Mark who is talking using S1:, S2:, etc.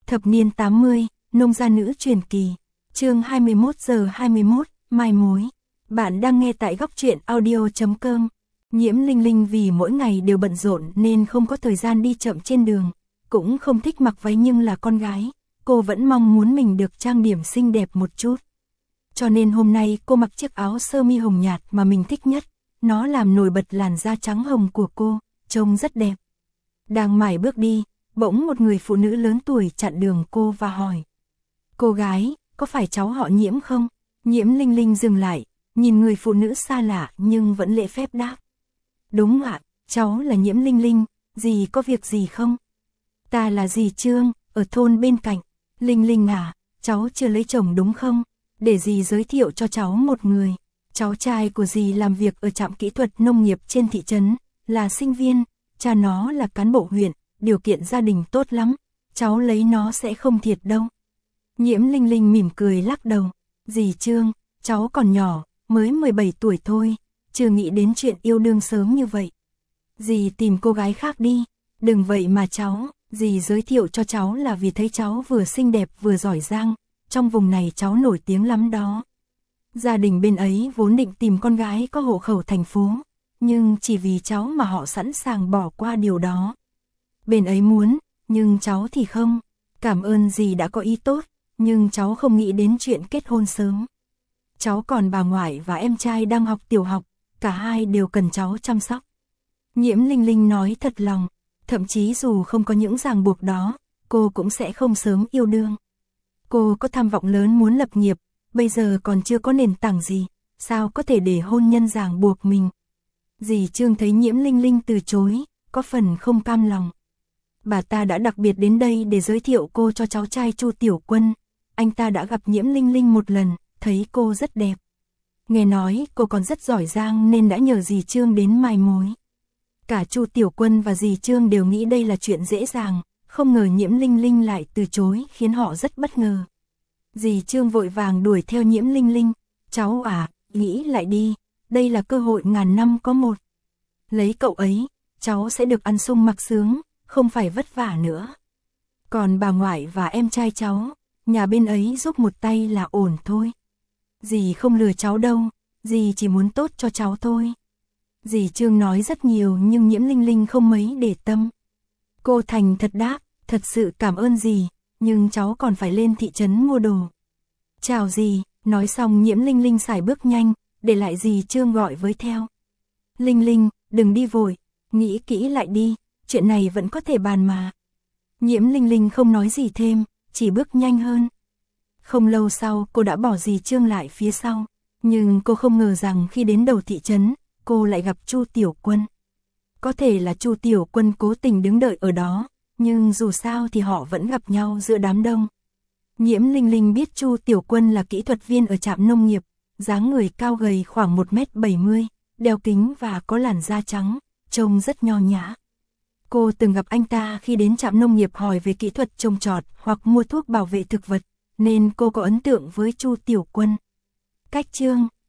S1: Thập niên 80, nông gia nữ truyền kỳ. Chương 21:21, mai mối. Bạn đang nghe tại góc truyện audio.com. Nhiễm Linh Linh vì mỗi ngày đều bận rộn nên không có thời gian đi chậm trên đường, cũng không thích mặc váy nhưng là con gái, cô vẫn mong muốn mình được trang điểm xinh đẹp một chút. Cho nên hôm nay cô mặc chiếc áo sơ mi hồng nhạt mà mình thích nhất, nó làm nổi bật làn da trắng hồng của cô, trông rất đẹp. Đang mải bước đi, bỗng một người phụ nữ lớn tuổi chặn đường cô và hỏi: "Cô gái, có phải cháu họ Nhiễm không?" Nhiễm Linh Linh dừng lại, nhìn người phụ nữ xa lạ nhưng vẫn lễ phép đáp: "Đúng ạ, cháu là Nhiễm Linh Linh, dì có việc gì không?" "Ta là dì Trương, ở thôn bên cạnh." "Linh Linh à, cháu chưa lấy chồng đúng không? Để dì giới thiệu cho cháu một người. Cháu trai của dì làm việc ở trạm kỹ thuật nông nghiệp trên thị trấn, là sinh viên, cha nó là cán bộ huyện, điều kiện gia đình tốt lắm, cháu lấy nó sẽ không thiệt đâu." Nhiễm Linh Linh mỉm cười lắc đầu: "Dì Trương, cháu còn nhỏ, mới 17 tuổi thôi, chưa nghĩ đến chuyện yêu đương sớm như vậy. Dì tìm cô gái khác đi, đừng vậy mà cháu, dì giới thiệu cho cháu là vì thấy cháu vừa xinh đẹp vừa giỏi giang, trong vùng này cháu nổi tiếng lắm đó." Gia đình bên ấy vốn định tìm con gái có hộ khẩu thành phố, nhưng chỉ vì cháu mà họ sẵn sàng bỏ qua điều đó. Bên ấy muốn, nhưng cháu thì không. Cảm ơn dì đã có ý tốt, nhưng cháu không nghĩ đến chuyện kết hôn sớm. Cháu còn bà ngoại và em trai đang học tiểu học, cả hai đều cần cháu chăm sóc." Nhiễm Linh Linh nói thật lòng, thậm chí dù không có những ràng buộc đó, cô cũng sẽ không sớm yêu đương. Cô có tham vọng lớn muốn lập nghiệp, bây giờ còn chưa có nền tảng gì, sao có thể để hôn nhân ràng buộc mình. Dì Trương thấy Nhiễm Linh Linh từ chối, có phần không cam lòng. "Bà ta đã đặc biệt đến đây để giới thiệu cô cho cháu trai Chu Tiểu Quân. Anh ta đã gặp Nhiễm Linh Linh một lần, thấy cô rất đẹp. Nghe nói cô còn rất giỏi giang nên đã nhờ dì Trương đến mai mối." Cả Chu Tiểu Quân và dì Trương đều nghĩ đây là chuyện dễ dàng, không ngờ Nhiễm Linh Linh lại từ chối khiến họ rất bất ngờ. Dì Trương vội vàng đuổi theo Nhiễm Linh Linh: "Cháu à, nghĩ lại đi, đây là cơ hội ngàn năm có một. Lấy cậu ấy, cháu sẽ được ăn sung mặc sướng, không phải vất vả nữa. Còn bà ngoại và em trai cháu, nhà bên ấy giúp một tay là ổn thôi. Dì không lừa cháu đâu, dì chỉ muốn tốt cho cháu thôi." Dì Trương nói rất nhiều nhưng Nhiễm Linh Linh không mấy để tâm. Cô thành thật đáp: "Thật sự cảm ơn dì, nhưng cháu còn phải lên thị trấn mua đồ." "Chào dì." Nói xong Nhiễm Linh Linh sải bước nhanh, để lại dì Trương gọi với theo: "Linh Linh, đừng đi vội, nghĩ kỹ lại đi, chuyện này vẫn có thể bàn mà." Nhiễm Linh Linh không nói gì thêm, chỉ bước nhanh hơn. Không lâu sau cô đã bỏ dì Trương lại phía sau, nhưng cô không ngờ rằng khi đến đầu thị trấn, cô lại gặp Chu Tiểu Quân. Có thể là Chu Tiểu Quân cố tình đứng đợi ở đó, nhưng dù sao thì họ vẫn gặp nhau giữa đám đông. Nhiễm Linh Linh biết Chu Tiểu Quân là kỹ thuật viên ở trạm nông nghiệp, dáng người cao gầy khoảng 1m70, đeo kính và có làn da trắng, trông rất nho nhã. Cô từng gặp anh ta khi đến trạm nông nghiệp hỏi về kỹ thuật trồng trọt hoặc mua thuốc bảo vệ thực vật, nên cô có ấn tượng với Chu Tiểu Quân. Cách Trương,